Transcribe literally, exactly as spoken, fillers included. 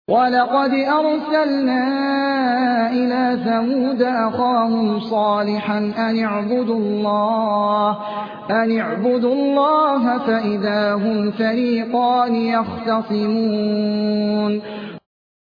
وَلَقَدْ أَرْسَلْنَا إِلَىٰ ثَمُودَ أَخَاهُمْ صَالِحًا أَنِ اعْبُدُوا اللَّهَ أَنِ اعْبُدُوا اللَّهَ فَإِذَا هُمْ فَرِيقَانِ يَخْتَصِمُونَ